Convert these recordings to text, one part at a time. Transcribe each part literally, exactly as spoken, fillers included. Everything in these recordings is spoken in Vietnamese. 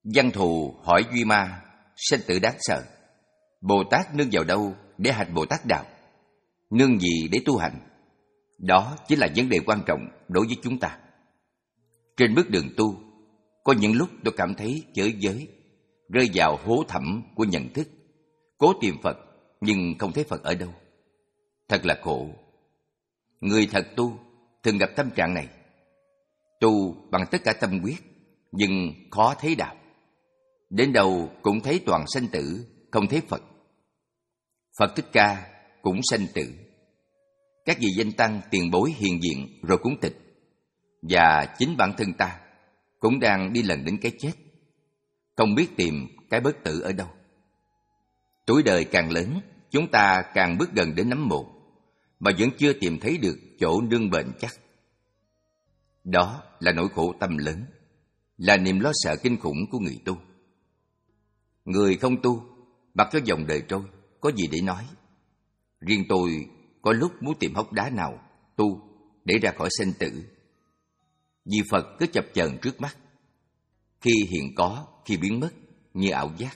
Văn Thù hỏi Duy Ma, sanh tử đáng sợ, Bồ Tát nương vào đâu để hành Bồ Tát đạo? Nương gì để tu hành? Đó chính là vấn đề quan trọng đối với chúng ta. Trên bước đường tu, có những lúc tôi cảm thấy chới giới, rơi vào hố thẳm của nhận thức, cố tìm Phật nhưng không thấy Phật ở đâu. Thật là khổ. Người thật tu thường gặp tâm trạng này. Tu bằng tất cả tâm quyết, nhưng khó thấy đạo. Đến đâu cũng thấy toàn sanh tử, không thấy Phật. Phật Thích Ca cũng sanh tử. Các vị danh tăng tiền bối hiện diện rồi cũng tịch. Và chính bản thân ta cũng đang đi lần đến cái chết, không biết tìm cái bất tử ở đâu. Tuổi đời càng lớn, chúng ta càng bước gần đến nấm mồ, mà vẫn chưa tìm thấy được chỗ nương bền chắc. Đó là nỗi khổ tâm lớn, là niềm lo sợ kinh khủng của người tu. Người không tu, mặc cho dòng đời trôi, có gì để nói. Riêng tôi có lúc muốn tìm hốc đá nào tu để ra khỏi sinh tử. Vì Phật cứ chập chờn trước mắt, khi hiện có, khi biến mất, như ảo giác.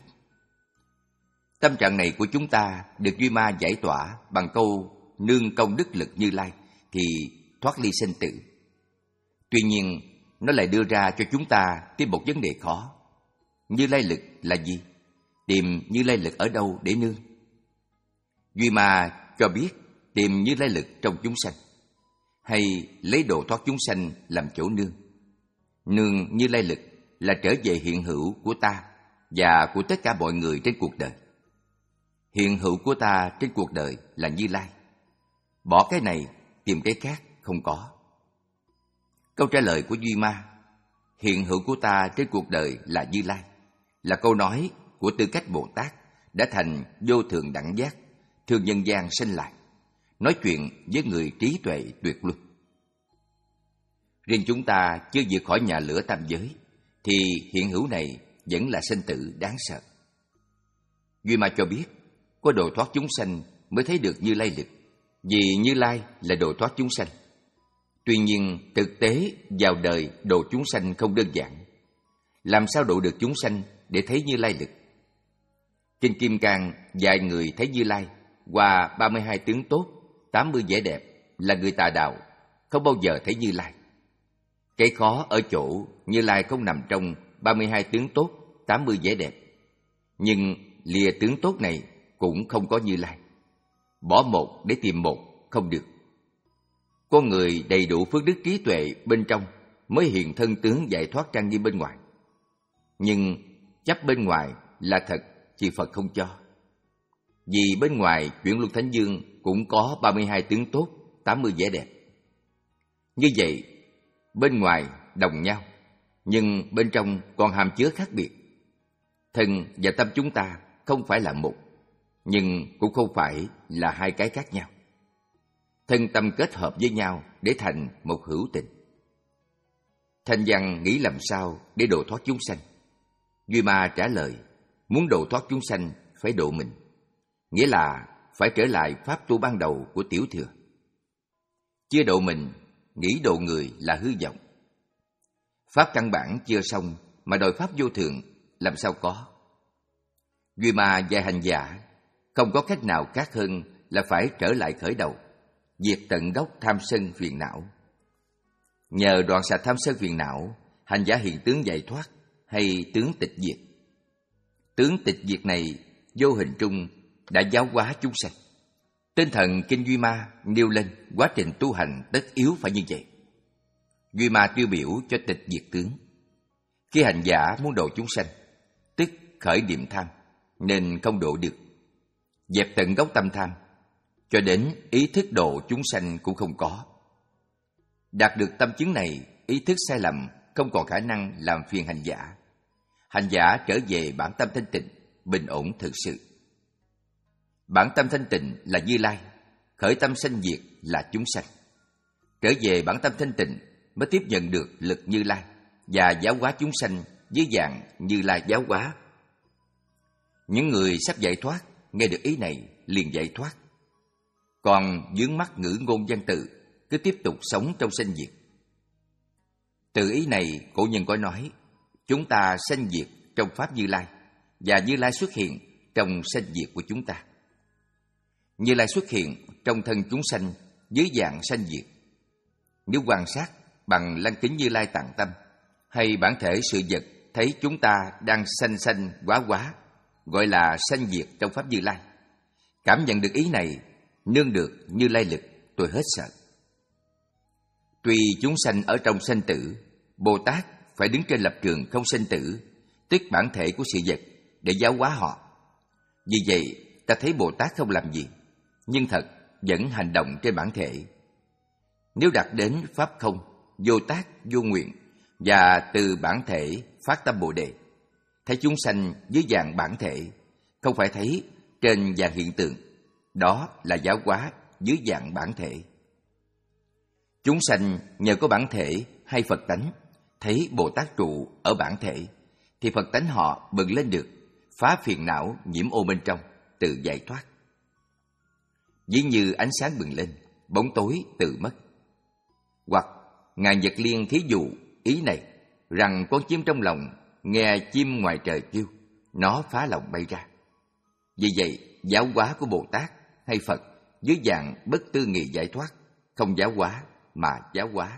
Tâm trạng này của chúng ta được Duy Ma giải tỏa bằng câu nương công đức lực Như Lai thì thoát ly sinh tử. Tuy nhiên, nó lại đưa ra cho chúng ta thêm một vấn đề khó. Như Lai lực là gì? Tìm Như Lai lực ở đâu để nương? Duy Ma cho biết tìm Như Lai lực trong chúng sanh, hay lấy độ thoát chúng sanh làm chỗ nương. Nương Như Lai lực là trở về hiện hữu của ta và của tất cả mọi người trên cuộc đời. Hiện hữu của ta trên cuộc đời là Như Lai. Bỏ cái này, tìm cái khác không có. Câu trả lời của Duy Ma, hiện hữu của ta trên cuộc đời là Như Lai, là câu nói của Tư Cách Bồ Tát đã thành vô thượng đẳng giác, thương nhân gian sanh lại, nói chuyện với người trí tuệ tuyệt luân. Riêng chúng ta chưa vượt khỏi nhà lửa tam giới, thì hiện hữu này vẫn là sinh tử đáng sợ. Duy Ma cho biết, có độ thoát chúng sanh mới thấy được Như Lai lực, vì Như Lai là độ thoát chúng sanh. Tuy nhiên, thực tế vào đời độ chúng sanh không đơn giản. Làm sao độ được chúng sanh để thấy Như Lai lực? Kinh Kim Cang dạy người thấy Như Lai qua ba mươi hai tướng tốt, tám mươi vẻ đẹp là người tà đạo, không bao giờ thấy Như Lai. Cái khó ở chỗ Như Lai không nằm trong ba mươi hai tướng tốt, tám mươi vẻ đẹp. Nhưng lìa tướng tốt này cũng không có Như Lai. Bỏ một để tìm một không được. Con người đầy đủ phước đức trí tuệ bên trong mới hiện thân tướng giải thoát trang nghiêm bên ngoài. Nhưng chấp bên ngoài là thật thì Phật không cho. Vì bên ngoài chuyển luân thánh dương cũng có ba mươi hai tướng tốt, tám mươi vẻ đẹp. Như vậy, bên ngoài đồng nhau, nhưng bên trong còn hàm chứa khác biệt. Thân và tâm chúng ta không phải là một, nhưng cũng không phải là hai cái khác nhau. Thân tâm kết hợp với nhau để thành một hữu tình. Thanh Văn nghĩ làm sao để độ thoát chúng sanh? Duy Ma trả lời, muốn độ thoát chúng sanh phải độ mình, nghĩa là phải trở lại pháp tu ban đầu của Tiểu Thừa. Chưa độ mình, nghĩ độ người là hư vọng. Pháp căn bản chưa xong mà đòi pháp vô thượng làm sao có? Duy Ma dạy hành giả không có cách nào khác hơn là phải trở lại khởi đầu, diệt tận gốc tham sân phiền não. Nhờ đoạn sạch tham sân phiền não, hành giả hiện tướng giải thoát hay tướng tịch diệt. Tướng tịch diệt này vô hình trung đã giáo hóa chúng sanh. Tinh thần Kinh Duy Ma nêu lên quá trình tu hành tất yếu phải như vậy. Duy Ma tiêu biểu cho tịch diệt tướng. Khi hành giả muốn độ chúng sanh, tức khởi niệm tham, nên không độ được. Dẹp tận gốc tâm tham, cho đến ý thức độ chúng sanh cũng không có. Đạt được tâm chứng này, ý thức sai lầm không còn khả năng làm phiền hành giả. Hành giả trở về bản tâm thanh tịnh, bình ổn thực sự. Bản tâm thanh tịnh là Như Lai, khởi tâm sanh diệt là chúng sanh. Trở về bản tâm thanh tịnh mới tiếp nhận được lực Như Lai và giáo hóa chúng sanh dưới dạng Như Lai giáo hóa. Những người sắp giải thoát nghe được ý này liền giải thoát. Còn vướng mắc ngữ ngôn văn tự cứ tiếp tục sống trong sanh diệt. Từ ý này cổ nhân có nói, chúng ta sanh diệt trong Pháp Như Lai, và Như Lai xuất hiện trong sanh diệt của chúng ta. Như Lai xuất hiện trong thân chúng sanh dưới dạng sanh diệt. Nếu quan sát bằng lăng kính Như Lai tạng tâm, hay bản thể sự vật thấy chúng ta đang sanh sanh quá quá, gọi là sanh diệt trong Pháp Như Lai, cảm nhận được ý này, nương được Như Lai lực, tôi hết sợ. Tuy chúng sanh ở trong sanh tử, Bồ Tát phải đứng trên lập trường không sanh tử, tức bản thể của sự vật, để giáo hóa họ. Vì vậy, ta thấy Bồ Tát không làm gì, nhưng thật vẫn hành động trên bản thể. Nếu đạt đến Pháp không, vô tác, vô nguyện, và từ bản thể phát tâm Bồ Đề, thấy chúng sanh dưới dạng bản thể, không phải thấy trên dạng hiện tượng, đó là giáo hóa dưới dạng bản thể. Chúng sanh nhờ có bản thể hay Phật tánh, thấy Bồ Tát trụ ở bản thể, thì Phật tánh họ bừng lên được, phá phiền não nhiễm ô bên trong, tự giải thoát. Ví như ánh sáng bừng lên, bóng tối tự mất. Hoặc Ngài Nhật Liên thí dụ ý này, rằng con chim trong lòng nghe chim ngoài trời kêu, nó phá lòng bay ra. Vì vậy, giáo hóa của Bồ Tát hay Phật dưới dạng bất tư nghị giải thoát, không giáo hóa mà giáo hóa.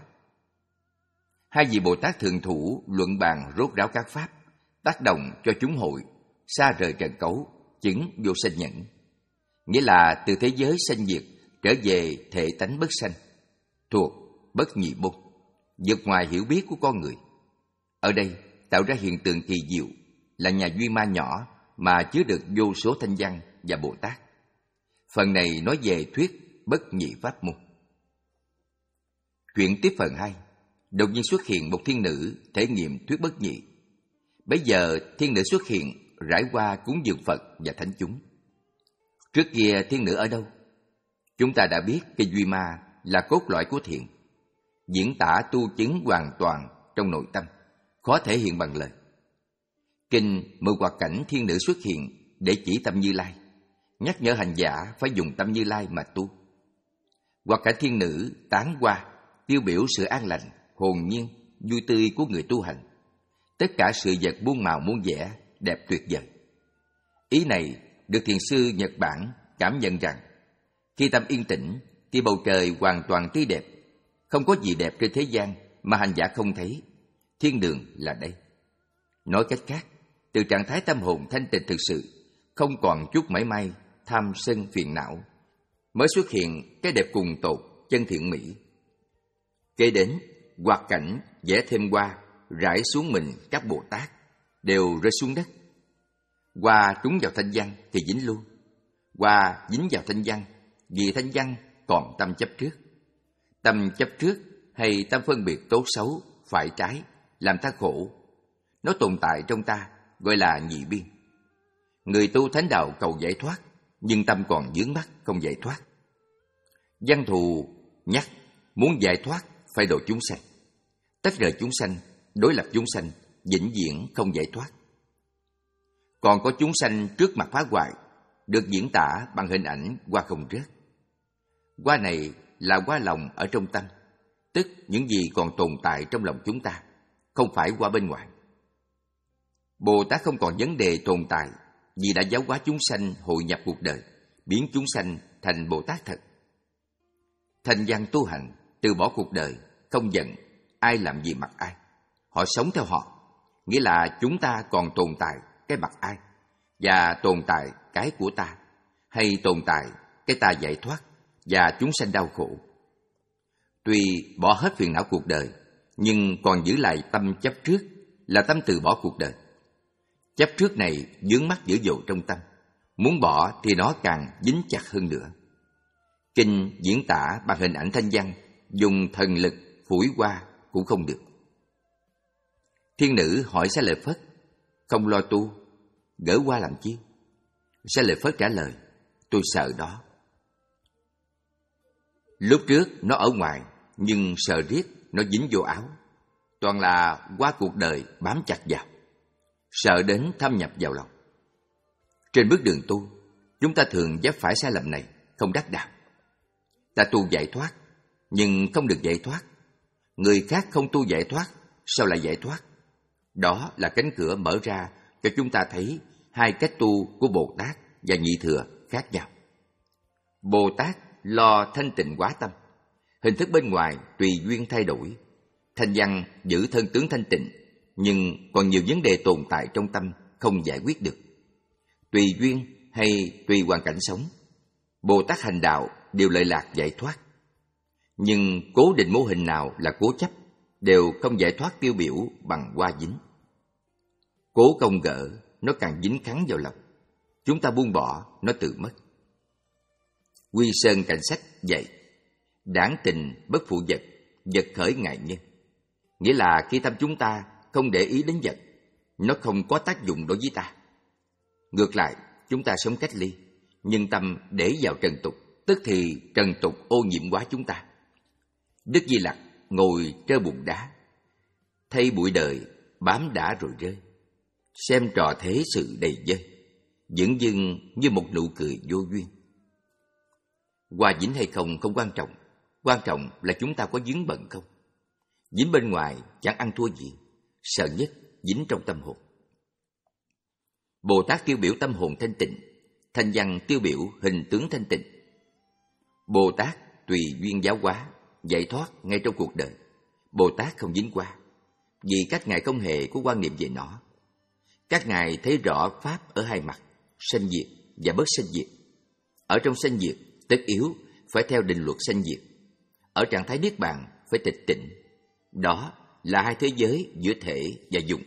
Hai vị Bồ Tát thường thủ luận bàn rốt ráo các pháp, tác động cho chúng hội xa rời trần cấu, chứng vô sanh nhẫn, nghĩa là từ thế giới sanh diệt trở về thể tánh bất sanh, thuộc bất nhị môn, vượt ngoài hiểu biết của con người. Ở đây tạo ra hiện tượng kỳ diệu, là nhà duy ma nhỏ mà chứa được vô số thanh văn và Bồ Tát. Phần này nói về thuyết bất nhị pháp môn. Chuyện tiếp phần hai. Đột nhiên xuất hiện một thiên nữ thể nghiệm thuyết bất nhị. Bây giờ thiên nữ xuất hiện rải qua cúng dường Phật và thánh chúng. Trước kia thiên nữ ở đâu? Chúng ta đã biết cây duy ma là cốt lõi của thiện, diễn tả tu chứng hoàn toàn trong nội tâm, khó thể hiện bằng lời. Kinh mượn hoạt cảnh thiên nữ xuất hiện để chỉ tâm Như Lai, nhắc nhở hành giả phải dùng tâm Như Lai mà tu. Hoạt cảnh thiên nữ tán hoa, tiêu biểu sự an lành, hồn nhiên, vui tươi của người tu hành. Tất cả sự vật muôn màu muôn vẻ, đẹp tuyệt vời. Ý này được thiền sư Nhật Bản cảm nhận rằng, khi tâm yên tĩnh thì bầu trời hoàn toàn tươi đẹp, không có gì đẹp trên thế gian mà hành giả không thấy. Thiên đường là đây. Nói cách khác, từ trạng thái tâm hồn thanh tịnh thực sự, không còn chút mảy may tham sân phiền não, mới xuất hiện cái đẹp cùng tột, chân thiện mỹ. Kế đến, hoạt cảnh vẽ thêm hoa rải xuống mình các Bồ Tát, đều rơi xuống đất. Hoa trúng vào thanh văn thì dính luôn. Hoa dính vào thanh văn vì thanh văn còn tâm chấp trước. Tâm chấp trước hay tâm phân biệt tốt xấu, phải trái, làm ta khổ. Nó tồn tại trong ta, gọi là nhị biên. Người tu thánh đạo cầu giải thoát, nhưng tâm còn vướng mắc không giải thoát. Văn thù nhắc muốn giải thoát phải độ chúng sanh, tách rời chúng sanh, đối lập chúng sanh, vĩnh viễn không giải thoát. Còn có chúng sanh trước mặt phá hoại, được diễn tả bằng hình ảnh hoa không rớt. Hoa này là hoa lòng ở trong tâm, tức những gì còn tồn tại trong lòng chúng ta, không phải hoa bên ngoài. Bồ Tát không còn vấn đề tồn tại vì đã giáo hóa chúng sanh hội nhập cuộc đời, biến chúng sanh thành Bồ Tát thật. Thành văn tu hành, từ bỏ cuộc đời, không giận, ai làm gì mặc ai. Họ sống theo họ, nghĩa là chúng ta còn tồn tại cái mặc ai, và tồn tại cái của ta, hay tồn tại cái ta giải thoát, và chúng sanh đau khổ. Tuy bỏ hết phiền não cuộc đời, nhưng còn giữ lại tâm chấp trước, là tâm từ bỏ cuộc đời. Chấp trước này vướng mắc dữ dội trong tâm, muốn bỏ thì nó càng dính chặt hơn nữa. Kinh diễn tả bằng hình ảnh thanh văn, dùng thần lực phủi qua cũng không được. Thiên nữ hỏi Xá Lợi Phất, không lo tu, gỡ qua làm chi? Xá Lợi Phất trả lời, tôi sợ đó. Lúc trước nó ở ngoài, nhưng sợ riết nó dính vô áo. Toàn là qua cuộc đời bám chặt vào, sợ đến thâm nhập vào lòng. Trên bước đường tu, chúng ta thường vấp phải sai lầm này, không đắc đạo. Ta tu giải thoát, nhưng không được giải thoát. Người khác không tu giải thoát, sao lại giải thoát? Đó là cánh cửa mở ra cho chúng ta thấy hai cách tu của Bồ Tát và Nhị Thừa khác nhau. Bồ Tát lo thanh tịnh hóa tâm, hình thức bên ngoài tùy duyên thay đổi. Thanh văn giữ thân tướng thanh tịnh, nhưng còn nhiều vấn đề tồn tại trong tâm không giải quyết được. Tùy duyên hay tùy hoàn cảnh sống, Bồ Tát hành đạo đều lợi lạc giải thoát. Nhưng cố định mô hình nào là cố chấp đều không giải thoát tiêu biểu bằng hoa dính. Cố công gỡ, nó càng dính khắn vào lòng. Chúng ta buông bỏ, nó tự mất. Quy Sơn Cảnh Sách dạy, đãng tình bất phụ vật, vật khởi ngại nhân. Nghĩa là khi tâm chúng ta không để ý đến vật, nó không có tác dụng đối với ta. Ngược lại, chúng ta sống cách ly, nhưng tâm để vào trần tục, tức thì trần tục ô nhiễm quá chúng ta. Đức Di Lặc ngồi trơ bùn đá, thấy bụi đời bám đã rồi rơi, xem trò thế sự đầy dơi, dửng dưng như một nụ cười vô duyên. Hòa dính hay không không quan trọng, quan trọng là chúng ta có vướng bận không. Dính bên ngoài chẳng ăn thua gì, sợ nhất dính trong tâm hồn. Bồ Tát tiêu biểu tâm hồn thanh tịnh, thanh văn tiêu biểu hình tướng thanh tịnh. Bồ Tát tùy duyên giáo hóa, giải thoát ngay trong cuộc đời. Bồ Tát không dính qua, vì các ngài không hề có quan niệm về nó. Các ngài thấy rõ pháp ở hai mặt, sanh diệt và bất sanh diệt. Ở trong sanh diệt, tất yếu phải theo định luật sanh diệt. Ở trạng thái niết bàn phải tịch tịnh. Đó là hai thế giới giữa thể và dụng.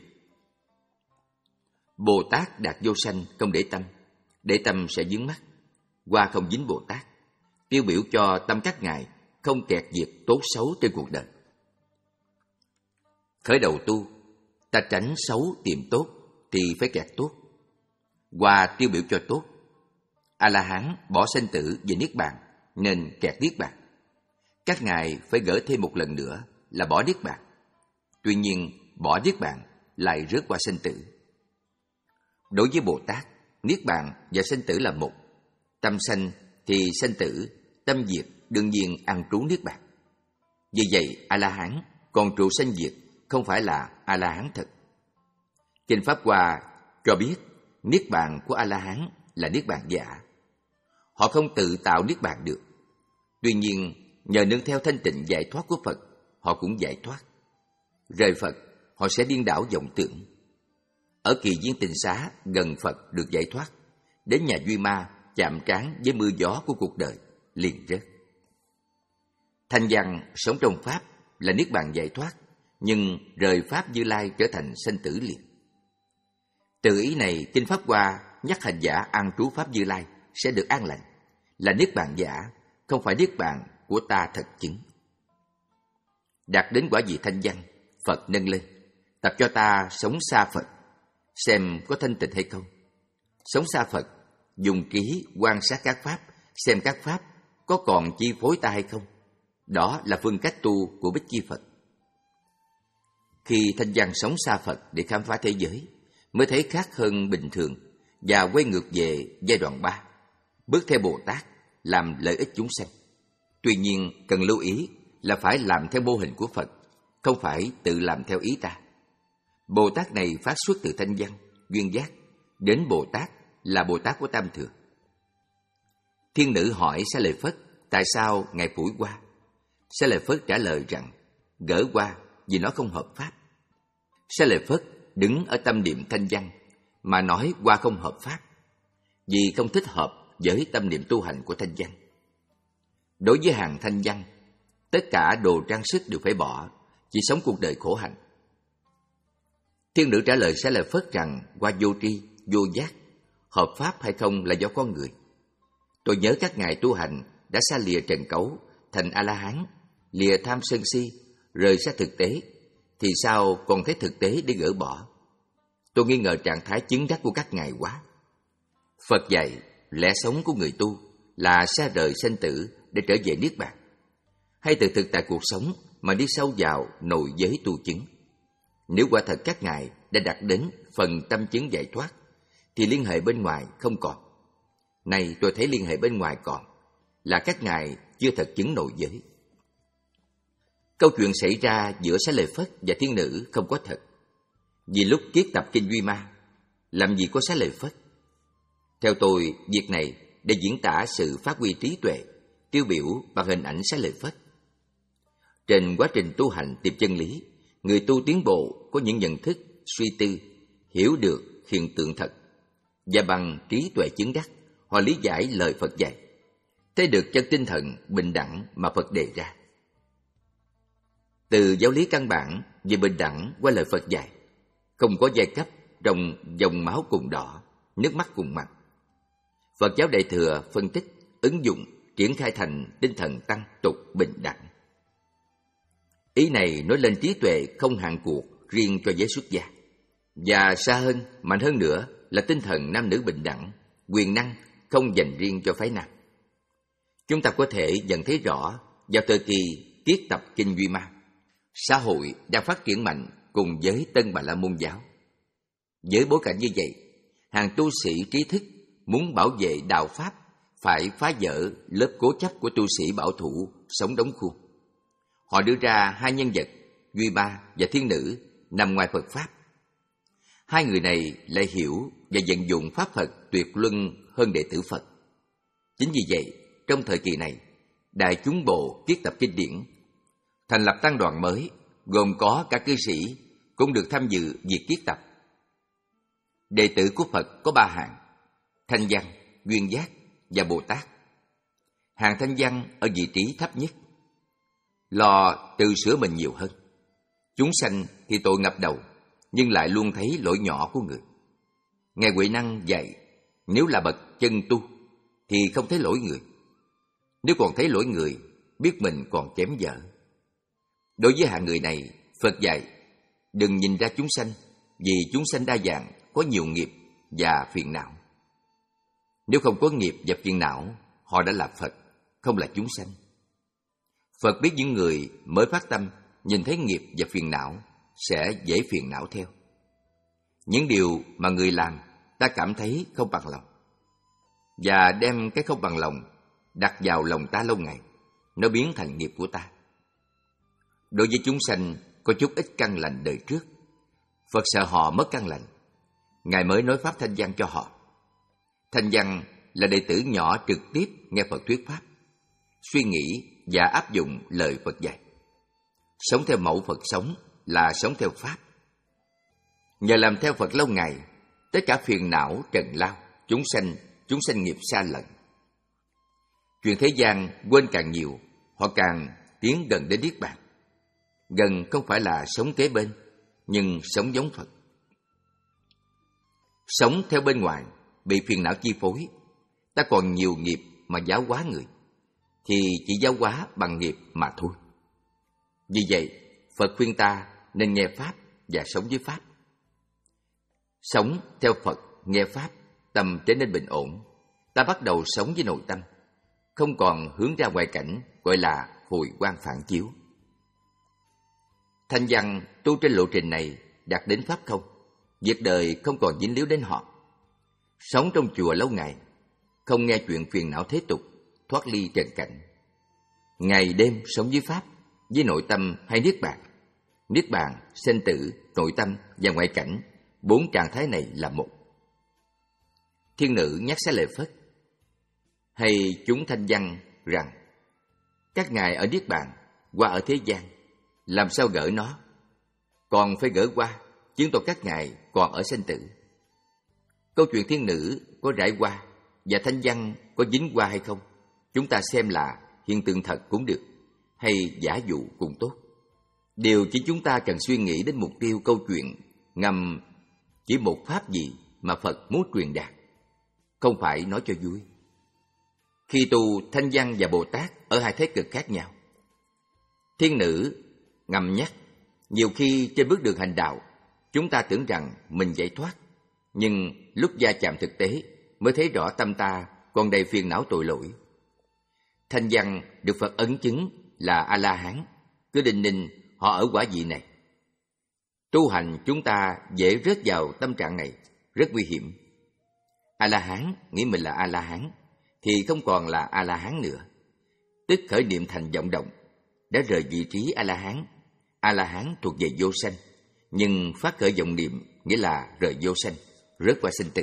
Bồ Tát đạt vô sanh không để tâm, để tâm sẽ vướng mắc. Hoa không dính Bồ Tát, tiêu biểu cho tâm các ngài không kẹt việc tốt xấu trên cuộc đời. Khởi đầu tu, ta tránh xấu tìm tốt thì phải kẹt tốt. Hoa tiêu biểu cho tốt. A-la-hán bỏ sanh tử về niết bàn nên kẹt niết bàn. Các ngài phải gỡ thêm một lần nữa là bỏ niết bàn. Tuy nhiên bỏ niết bàn lại rớt qua sanh tử. Đối với Bồ Tát, niết bàn và sanh tử là một. Tâm sanh thì sanh tử, tâm diệt đương nhiên ăn trú niết bàn. Vì vậy A-la-hán còn trụ sanh diệt không phải là A-la-hán thật. Kinh Pháp Hoa cho biết niết bàn của A-la-hán là niết bàn giả. Họ không tự tạo niết bàn được. Tuy nhiên nhờ nương theo thanh tịnh giải thoát của Phật, họ cũng giải thoát. Rời Phật, họ sẽ điên đảo vọng tưởng. Ở kỳ viên tịnh xá gần Phật được giải thoát, đến nhà Duy Ma chạm trán với mưa gió của cuộc đời, liền rớt. Thanh văn sống trong Pháp là niết bàn giải thoát, nhưng rời Pháp Như Lai trở thành sanh tử liền. Từ ý này, Kinh Pháp Hoa nhắc hành giả an trú Pháp Như Lai sẽ được an lành, là niết bàn giả, không phải niết bàn của ta thật chứng. Đạt đến quả vị thanh văn, Phật nâng lên, tập cho ta sống xa Phật, xem có thanh tịnh hay không. Sống xa Phật, dùng trí quan sát các pháp, xem các pháp có còn chi phối ta hay không. Đó là phương cách tu của Bích Chi Phật. Khi thanh văn sống xa Phật để khám phá thế giới, mới thấy khác hơn bình thường và quay ngược về giai đoạn ba, bước theo Bồ Tát, làm lợi ích chúng sanh. Tuy nhiên, cần lưu ý là phải làm theo mô hình của Phật, không phải tự làm theo ý ta. Bồ Tát này phát xuất từ thanh văn, duyên giác, đến Bồ Tát là Bồ Tát của Tam Thừa. Thiên nữ hỏi Xá Lợi Phất tại sao ngài phủi hoa. Xá Lợi Phất trả lời rằng gỡ hoa vì nó không hợp pháp. Xá Lợi Phất đứng ở tâm niệm thanh văn mà nói hoa không hợp pháp, vì không thích hợp với tâm niệm tu hành của thanh văn. Đối với hàng thanh văn, tất cả đồ trang sức đều phải bỏ, chỉ sống cuộc đời khổ hạnh. Thiên nữ trả lời Xá Lợi Phất rằng hoa vô tri, vô giác, hợp pháp hay không là do con người. Tôi nhớ các ngài tu hành đã xa lìa trần cấu, thành A-la-hán, lìa tham sân si, rời xa thực tế, thì sao còn thấy thực tế để gỡ bỏ? Tôi nghi ngờ trạng thái chứng đắc của các ngài quá. Phật dạy, lẽ sống của người tu là xa rời sanh tử để trở về niết bàn, hay từ thực tại cuộc sống mà đi sâu vào nội giới tu chứng. Nếu quả thật các ngài đã đạt đến phần tâm chứng giải thoát, thì liên hệ bên ngoài không còn. Nay tôi thấy liên hệ bên ngoài còn, là các ngài chưa thật chứng nội giới. Câu chuyện xảy ra giữa Xá Lợi Phất và thiên nữ không có thật. Vì lúc kiết tập kinh Duy Ma, làm gì có xá lợi Phất. Theo tôi, việc này để diễn tả sự phát huy trí tuệ, tiêu biểu bằng hình ảnh xá lợi Phất. Trên quá trình tu hành tìm chân lý, người tu tiến bộ có những nhận thức, suy tư, hiểu được hiện tượng thật, và bằng trí tuệ chứng đắc, họ lý giải lời Phật dạy, thấy được chân tinh thần bình đẳng mà Phật đề ra. Từ giáo lý căn bản về bình đẳng qua lời Phật dạy, không có giai cấp, trong dòng máu cùng đỏ, nước mắt cùng mặn. Phật giáo Đại Thừa phân tích, ứng dụng, triển khai thành tinh thần tăng tục bình đẳng. Ý này nói lên trí tuệ không hạn cuộc riêng cho giới xuất gia, và xa hơn, mạnh hơn nữa là tinh thần nam nữ bình đẳng, quyền năng không dành riêng cho phái nam. Chúng ta có thể nhận thấy rõ vào thời kỳ kiết tập Kinh Duy Ma, xã hội đang phát triển mạnh cùng với Tân Bà La Môn giáo. Với bối cảnh như vậy, hàng tu sĩ trí thức muốn bảo vệ đạo Pháp phải phá vỡ lớp cố chấp của tu sĩ bảo thủ sống đóng khuôn. Họ đưa ra hai nhân vật, Duy Ma và Thiên Nữ, nằm ngoài Phật Pháp. Hai người này lại hiểu và vận dụng Pháp Phật tuyệt luân hơn đệ tử Phật. Chính vì vậy, trong thời kỳ này, Đại chúng bộ kiết tập kinh điển, thành lập tăng đoàn mới, gồm có các cư sĩ cũng được tham dự việc kiết tập. Đệ tử của Phật có ba hạng: Thanh Văn, Duyên Giác và Bồ Tát. Hạng Thanh Văn ở vị trí thấp nhất, lo tự sửa mình nhiều hơn. Chúng sanh thì tội ngập đầu, nhưng lại luôn thấy lỗi nhỏ của người. Ngài Huệ Năng dạy, nếu là bậc chân tu thì không thấy lỗi người. Nếu còn thấy lỗi người, biết mình còn kém dở. Đối với hạng người này, Phật dạy, đừng nhìn ra chúng sanh, vì chúng sanh đa dạng, có nhiều nghiệp và phiền não. Nếu không có nghiệp và phiền não, họ đã là Phật, không là chúng sanh. Phật biết những người mới phát tâm nhìn thấy nghiệp và phiền não sẽ dễ phiền não theo. Những điều mà người làm ta cảm thấy không bằng lòng, và đem cái không bằng lòng đặt vào lòng ta lâu ngày, nó biến thành nghiệp của ta. Đối với chúng sanh có chút ít căn lành đời trước, Phật sợ họ mất căn lành, Ngài mới nói Pháp Thanh Văn cho họ. Thanh Văn là đệ tử nhỏ trực tiếp nghe Phật thuyết Pháp, suy nghĩ và áp dụng lời Phật dạy. Sống theo mẫu Phật sống là sống theo Pháp. Nhờ làm theo Phật lâu ngày, tất cả phiền não trần lao, chúng sanh, chúng sanh nghiệp xa lẫn. Chuyện thế gian quên càng nhiều, họ càng tiến gần đến Niết Bàn. Gần không phải là sống kế bên, nhưng sống giống Phật. Sống theo bên ngoài, bị phiền não chi phối, ta còn nhiều nghiệp mà giáo hóa người, thì chỉ giáo hóa bằng nghiệp mà thôi. Vì vậy, Phật khuyên ta nên nghe Pháp và sống với Pháp. Sống theo Phật, nghe Pháp, tâm trở nên bình ổn. Ta bắt đầu sống với nội tâm, không còn hướng ra ngoại cảnh, gọi là hồi quang phản chiếu. Thanh Văn tu trên lộ trình này đạt đến Pháp không, việc đời không còn dính líu đến họ. Sống trong chùa lâu ngày, không nghe chuyện phiền não thế tục, thoát ly trần cảnh. Ngày đêm sống với Pháp, với nội tâm hay Niết Bàn. Niết Bàn, sinh tử, nội tâm và ngoại cảnh, bốn trạng thái này là một. Thiên Nữ nhắc Xá Lợi Phất hay chúng Thanh Văn rằng các ngài ở Niết Bàn, qua ở thế gian, làm sao gỡ nó? Còn phải gỡ qua, chứng tỏ các ngài còn ở sinh tử. Câu chuyện Thiên Nữ có rải qua và Thanh Văn có dính qua hay không, chúng ta xem là hiện tượng thật cũng được, hay giả dụ cũng tốt. Điều chỉ chúng ta cần suy nghĩ đến mục tiêu câu chuyện ngầm chỉ một pháp gì mà Phật muốn truyền đạt, không phải nói cho vui. Khi tu Thanh Văn và Bồ Tát ở hai thế cực khác nhau. Thiên Nữ ngầm nhắc, nhiều khi trên bước đường hành đạo, chúng ta tưởng rằng mình giải thoát, nhưng lúc va chạm thực tế mới thấy rõ tâm ta còn đầy phiền não tội lỗi. Thanh Văn được Phật ấn chứng là A-la-hán, cứ đinh ninh họ ở quả vị này. Tu hành chúng ta dễ rớt vào tâm trạng này, rất nguy hiểm. A-la-hán nghĩ mình là A-la-hán thì không còn là A-la-hán nữa, tức khởi niệm thành vọng động, đã rời vị trí A-la-hán. A-la-hán thuộc về vô sanh, nhưng phát khởi vọng niệm nghĩa là rời vô sanh, rớt qua sinh tử.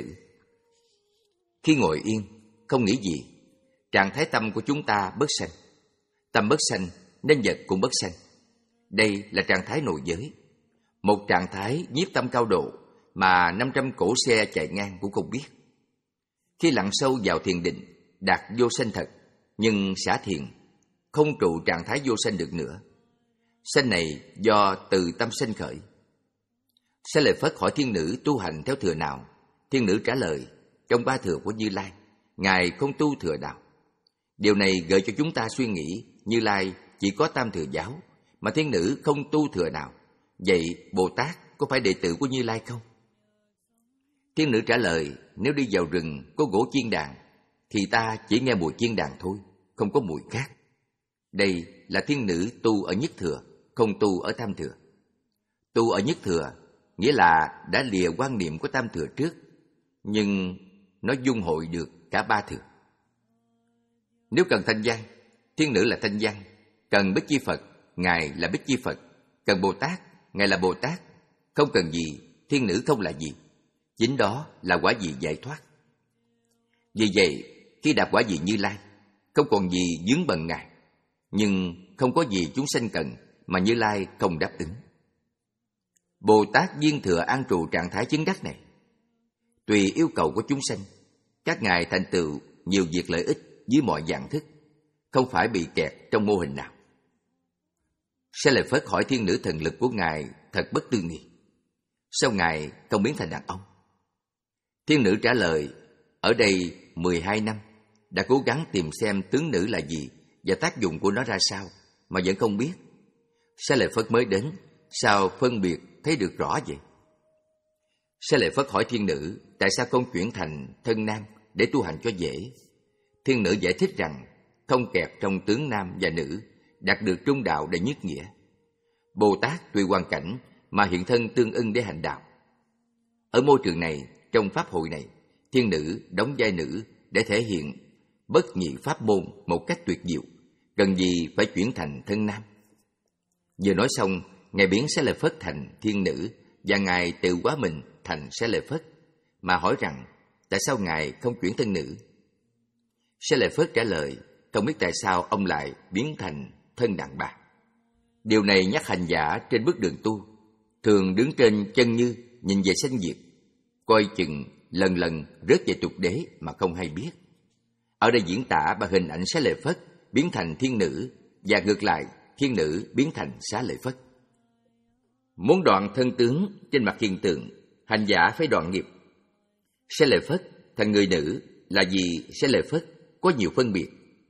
Khi ngồi yên, không nghĩ gì, trạng thái tâm của chúng ta bất sanh. Tâm bất sanh nên vật cũng bất sanh. Đây là trạng thái nội giới, một trạng thái nhiếp tâm cao độ mà năm trăm cỗ xe chạy ngang cũng không biết. Khi lặn sâu vào thiền định, đạt vô sanh thật, nhưng xả thiền, không trụ trạng thái vô sanh được nữa. Sanh này do từ tâm sanh khởi. Xá Lợi Phất hỏi thiên nữ tu hành theo thừa nào? Thiên nữ trả lời, trong ba thừa của Như Lai, Ngài không tu thừa nào. Điều này gợi cho chúng ta suy nghĩ Như Lai chỉ có tam thừa giáo, mà thiên nữ không tu thừa nào. Vậy Bồ Tát có phải đệ tử của Như Lai không? Thiên nữ trả lời, nếu đi vào rừng có gỗ chiên đàn, thì ta chỉ nghe mùi chiên đàn thôi, không có mùi khác. Đây là thiên nữ tu ở nhất thừa, không tu ở tam thừa. Tu ở nhất thừa nghĩa là đã lìa quan niệm của tam thừa trước, nhưng nó dung hội được cả ba thừa. Nếu cần thanh văn, thiên nữ là thanh văn. Cần Bích Chi Phật, Ngài là Bích Chi Phật. Cần Bồ Tát, Ngài là Bồ Tát. Không cần gì, thiên nữ không là gì. Chính đó là quả vị giải thoát. Vì vậy, khi đạt quả vị Như Lai, không còn gì vướng bận Ngài, nhưng không có gì chúng sanh cần mà Như Lai không đáp ứng. Bồ Tát viên thừa an trụ trạng thái chứng đắc này. Tùy yêu cầu của chúng sanh, các ngài thành tựu nhiều việc lợi ích dưới mọi dạng thức, không phải bị kẹt trong mô hình nào. Xá Lợi Phất hỏi thiên nữ thần lực của Ngài thật bất tư nghị. Sao Ngài không biến thành đàn ông? Thiên nữ trả lời, ở đây mười hai năm, đã cố gắng tìm xem tướng nữ là gì và tác dụng của nó ra sao, mà vẫn không biết. Xá Lợi Phất mới đến, sao phân biệt thấy được rõ vậy? Xá Lợi Phất hỏi thiên nữ, tại sao không chuyển thành thân nam để tu hành cho dễ? Thiên nữ giải thích rằng, không kẹt trong tướng nam và nữ, đạt được trung đạo để nhất nghĩa. Bồ Tát tùy hoàn cảnh mà hiện thân tương ưng để hành đạo. Ở môi trường này, trong pháp hội này, thiên nữ đóng vai nữ để thể hiện bất nhị pháp môn một cách tuyệt diệu, cần gì phải chuyển thành thân nam. Vừa nói xong, Ngài biến Xá Lợi Phất thành thiên nữ và Ngài tự hóa mình thành Xá Lợi Phất, mà hỏi rằng tại sao Ngài không chuyển thân nữ? Xá Lợi Phất trả lời, không biết tại sao ông lại biến thành thân đàn bà. Điều này nhắc hành giả trên bước đường tu, thường đứng trên chân như nhìn về sanh diệt, coi chừng lần lần rớt về tục đế mà không hay biết. Ở đây diễn tả bằng hình ảnh Xá Lợi Phất biến thành thiên nữ và ngược lại thiên nữ biến thành Xá Lợi Phất. Muốn đoạn thân tướng trên mặt hiện tượng, hành giả phải đoạn nghiệp. Xá Lợi Phất thành người nữ là vì Xá Lợi Phất có nhiều phân biệt.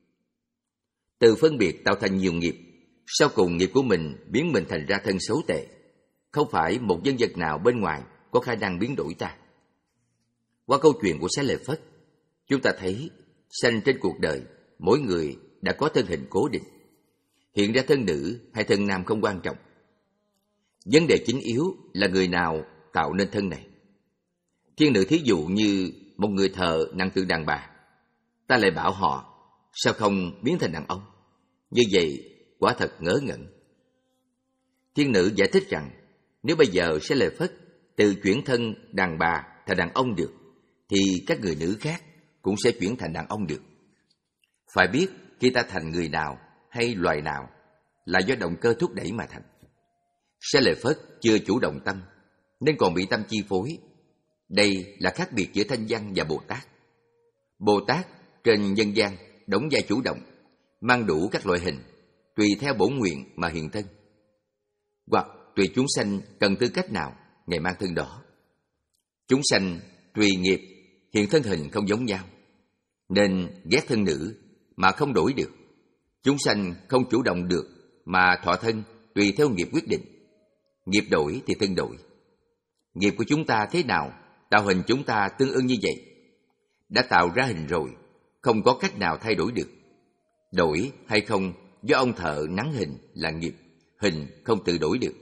Từ phân biệt tạo thành nhiều nghiệp, sau cùng nghiệp của mình biến mình thành ra thân xấu tệ. Không phải một nhân vật nào bên ngoài có khả năng biến đổi ta. Qua câu chuyện của Xá Lợi Phất, chúng ta thấy sanh trên cuộc đời, mỗi người đã có thân hình cố định. Hiện ra thân nữ hay thân nam không quan trọng. Vấn đề chính yếu là người nào tạo nên thân này. Thiên nữ thí dụ như một người thợ năng tượng đàn bà, ta lại bảo họ sao không biến thành đàn ông? Như vậy quả thật ngớ ngẩn. Thiên nữ giải thích rằng nếu bây giờ Xá Lợi Phất từ chuyển thân đàn bà thành đàn ông được, thì các người nữ khác cũng sẽ chuyển thành đàn ông được. Phải biết khi ta thành người nào hay loài nào là do động cơ thúc đẩy mà thành. Xá Lợi Phất chưa chủ động tâm nên còn bị tâm chi phối. Đây là khác biệt giữa thanh văn và Bồ Tát. Bồ Tát trên nhân gian đóng vai chủ động, mang đủ các loại hình, tùy theo bổn nguyện mà hiện thân. Hoặc tùy chúng sanh cần tư cách nào, Ngài mang thân đó. Chúng sanh tùy nghiệp hiện thân hình không giống nhau, nên ghét thân nữ mà không đổi được. Chúng sanh không chủ động được mà thọ thân tùy theo nghiệp quyết định. Nghiệp đổi thì thân đổi. Nghiệp của chúng ta thế nào, tạo hình chúng ta tương ưng như vậy. Đã tạo ra hình rồi, không có cách nào thay đổi được. Đổi hay không do ông thợ nắn hình là nghiệp, hình không tự đổi được.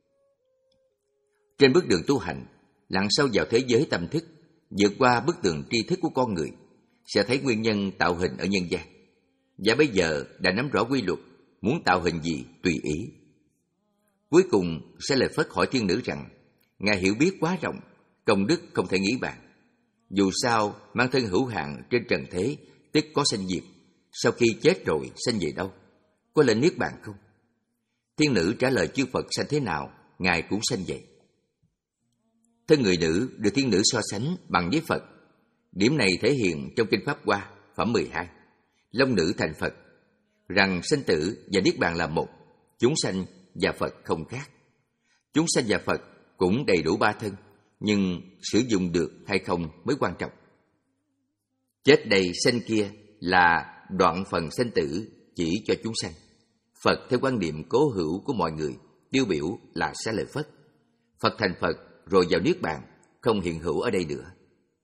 Trên bước đường tu hành, lặn sâu vào thế giới tâm thức, vượt qua bức tường tri thức của con người, sẽ thấy nguyên nhân tạo hình ở nhân gian. Và bây giờ đã nắm rõ quy luật, muốn tạo hình gì tùy ý. Cuối cùng, Xá Lợi Phất hỏi thiên nữ rằng, Ngài hiểu biết quá rộng, công đức không thể nghĩ bàn. Dù sao, mang thân hữu hạn trên trần thế, tức có sanh diệt. Sau khi chết rồi, sanh về đâu? Có lên niết bàn không? Thiên nữ trả lời chư Phật sanh thế nào, Ngài cũng sanh vậy. Thân người nữ được thiên nữ so sánh bằng với Phật. Điểm này thể hiện trong Kinh Pháp Hoa, phẩm mười hai. Long nữ thành Phật, rằng sanh tử và niết bàn là một, chúng sanh và Phật không khác. Chúng sanh và Phật cũng đầy đủ ba thân, nhưng sử dụng được hay không mới quan trọng. Chết đây sanh kia là đoạn phần sanh tử chỉ cho chúng sanh. Phật theo quan niệm cố hữu của mọi người tiêu biểu là xá lợi Phất. Phật thành Phật rồi vào niết bàn, không hiện hữu ở đây nữa.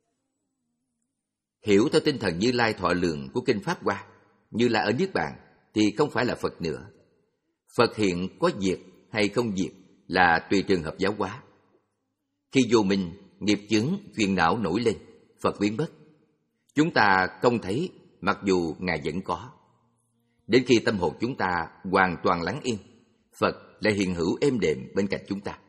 Hiểu theo tinh thần Như Lai thọ lượng của Kinh Pháp Hoa, Như Lai ở niết bàn thì không phải là Phật nữa. Phật hiện có diệt hay không diệt là tùy trường hợp giáo hóa. Khi vô minh, nghiệp chướng, phiền não nổi lên, Phật biến mất. Chúng ta không thấy, mặc dù Ngài vẫn có. Đến khi tâm hồn chúng ta hoàn toàn lắng yên, Phật lại hiện hữu êm đềm bên cạnh chúng ta.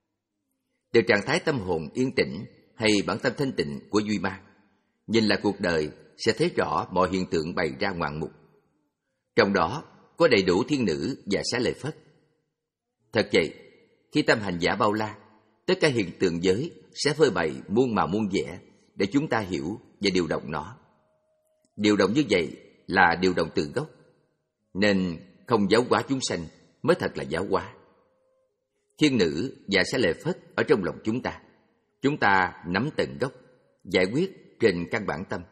Từ trạng thái tâm hồn yên tĩnh hay bản tâm thanh tịnh của Duy Ma, nhìn lại cuộc đời sẽ thấy rõ mọi hiện tượng bày ra ngoạn mục. Trong đó có đầy đủ thiên nữ và xá lợi Phất. Thật vậy, khi tâm hành giả bao la, tất cả hiện tượng giới sẽ phơi bày muôn màu muôn vẻ để chúng ta hiểu và điều động nó. Điều động như vậy là điều động từ gốc, nên không giáo hóa chúng sanh mới thật là giáo hóa. Thiên nữ và xá lợi Phất ở trong lòng chúng ta, chúng ta nắm tận gốc, giải quyết trên căn bản tâm.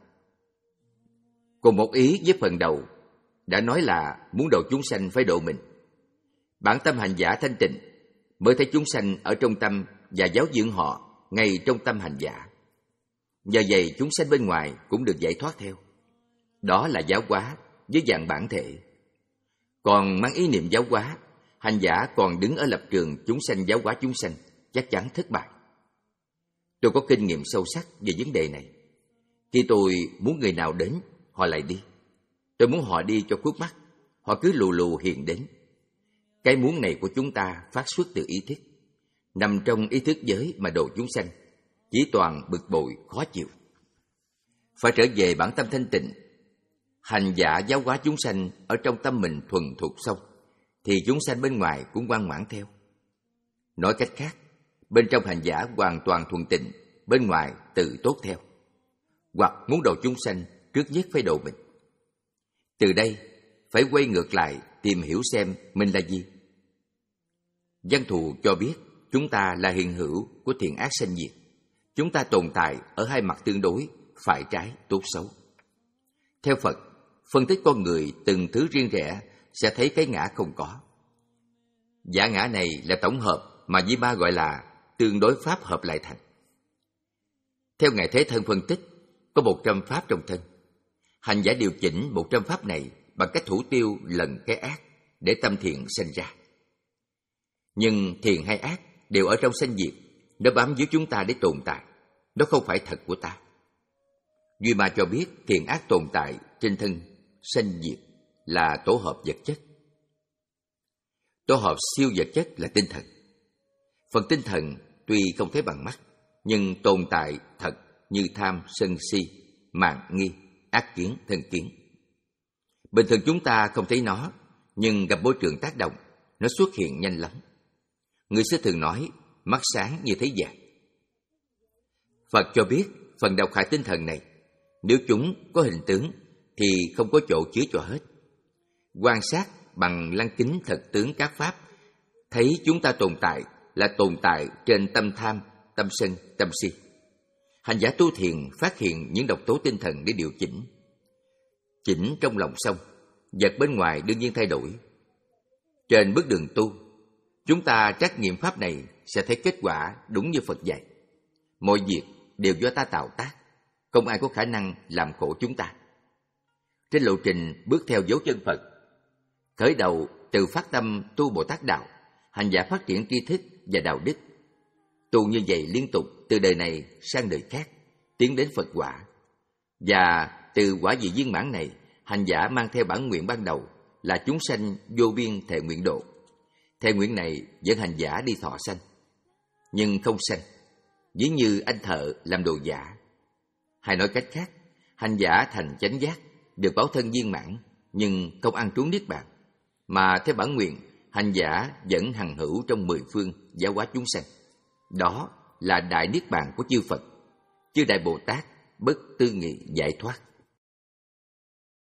Cùng một ý với phần đầu đã nói là muốn độ chúng sanh phải độ mình. Bản tâm hành giả thanh tịnh mới thấy chúng sanh ở trong tâm và giáo dưỡng họ ngay trong tâm hành giả. Nhờ vậy chúng sanh bên ngoài cũng được giải thoát theo. Đó là giáo hóa với dạng bản thể. Còn mang ý niệm giáo hóa, hành giả còn đứng ở lập trường chúng sanh giáo hóa chúng sanh, chắc chắn thất bại. Tôi có kinh nghiệm sâu sắc về vấn đề này. Khi tôi muốn người nào đến, họ lại đi. Tôi muốn họ đi cho khuất mắt, họ cứ lù lù hiện đến. Cái muốn này của chúng ta phát xuất từ ý thức, nằm trong ý thức giới mà độ chúng sanh, chỉ toàn bực bội, khó chịu. Phải trở về bản tâm thanh tịnh, hành giả giáo hóa chúng sanh ở trong tâm mình thuần thục xong, thì chúng sanh bên ngoài cũng ngoan ngoãn theo. Nói cách khác, bên trong hành giả hoàn toàn thuần tịnh, bên ngoài tự tốt theo. Hoặc muốn độ chúng sanh, trước nhất phải độ mình. Từ đây, phải quay ngược lại tìm hiểu xem mình là gì. Văn Thù cho biết chúng ta là hiện hữu của thiện ác sanh diệt. Chúng ta tồn tại ở hai mặt tương đối, phải trái, tốt xấu. Theo Phật, phân tích con người từng thứ riêng rẽ sẽ thấy cái ngã không có. Giả ngã này là tổng hợp mà Di Ba gọi là tương đối pháp hợp lại thành. Theo Ngài Thế Thân phân tích, có một trăm pháp trong thân. Hành giả điều chỉnh một trăm pháp này bằng cách thủ tiêu lần cái ác để tâm thiện sanh ra. Nhưng thiện hay ác đều ở trong sanh diệt, nó bám víu chúng ta để tồn tại, nó không phải thật của ta. Duy Ma cho biết thiện ác tồn tại trên thân sanh diệt là tổ hợp vật chất. Tổ hợp siêu vật chất là tinh thần. Phần tinh thần tuy không thấy bằng mắt, nhưng tồn tại thật như tham, sân si, mạn nghi, ác kiến, thân kiến. Bình thường chúng ta không thấy nó, nhưng gặp môi trường tác động, nó xuất hiện nhanh lắm. Người xưa thường nói, mắt sáng như thấy vàng. Phật cho biết, phần độc hại tinh thần này, nếu chúng có hình tướng, thì không có chỗ chứa cho hết. Quan sát bằng lăng kính thật tướng các pháp, thấy chúng ta tồn tại là tồn tại trên tâm tham, tâm sân, tâm si. Hành giả tu thiền phát hiện những độc tố tinh thần để điều chỉnh. Chỉnh trong lòng xong, vật bên ngoài đương nhiên thay đổi. Trên bước đường tu, chúng ta trắc nghiệm pháp này sẽ thấy kết quả đúng như Phật dạy. Mọi việc đều do ta tạo tác, không ai có khả năng làm khổ chúng ta. Trên lộ trình bước theo dấu chân Phật, khởi đầu từ phát tâm tu Bồ Tát đạo, hành giả phát triển tri thức và đạo đức. Tu như vậy liên tục từ đời này sang đời khác, tiến đến Phật quả. Và từ quả vị viên mãn này, hành giả mang theo bản nguyện ban đầu là chúng sanh vô biên thệ nguyện độ. Thệ nguyện này dẫn hành giả đi thọ sanh, nhưng không sanh. ví như anh thợ làm đồ giả. Hay nói cách khác, hành giả thành chánh giác, được báo thân viên mãn, nhưng không ăn trốn niết bàn, mà theo bản nguyện, hành giả vẫn hằng hữu trong mười phương giáo hóa chúng sanh. Đó là đại niết bàn của chư Phật, chư Đại Bồ Tát bất tư nghị giải thoát.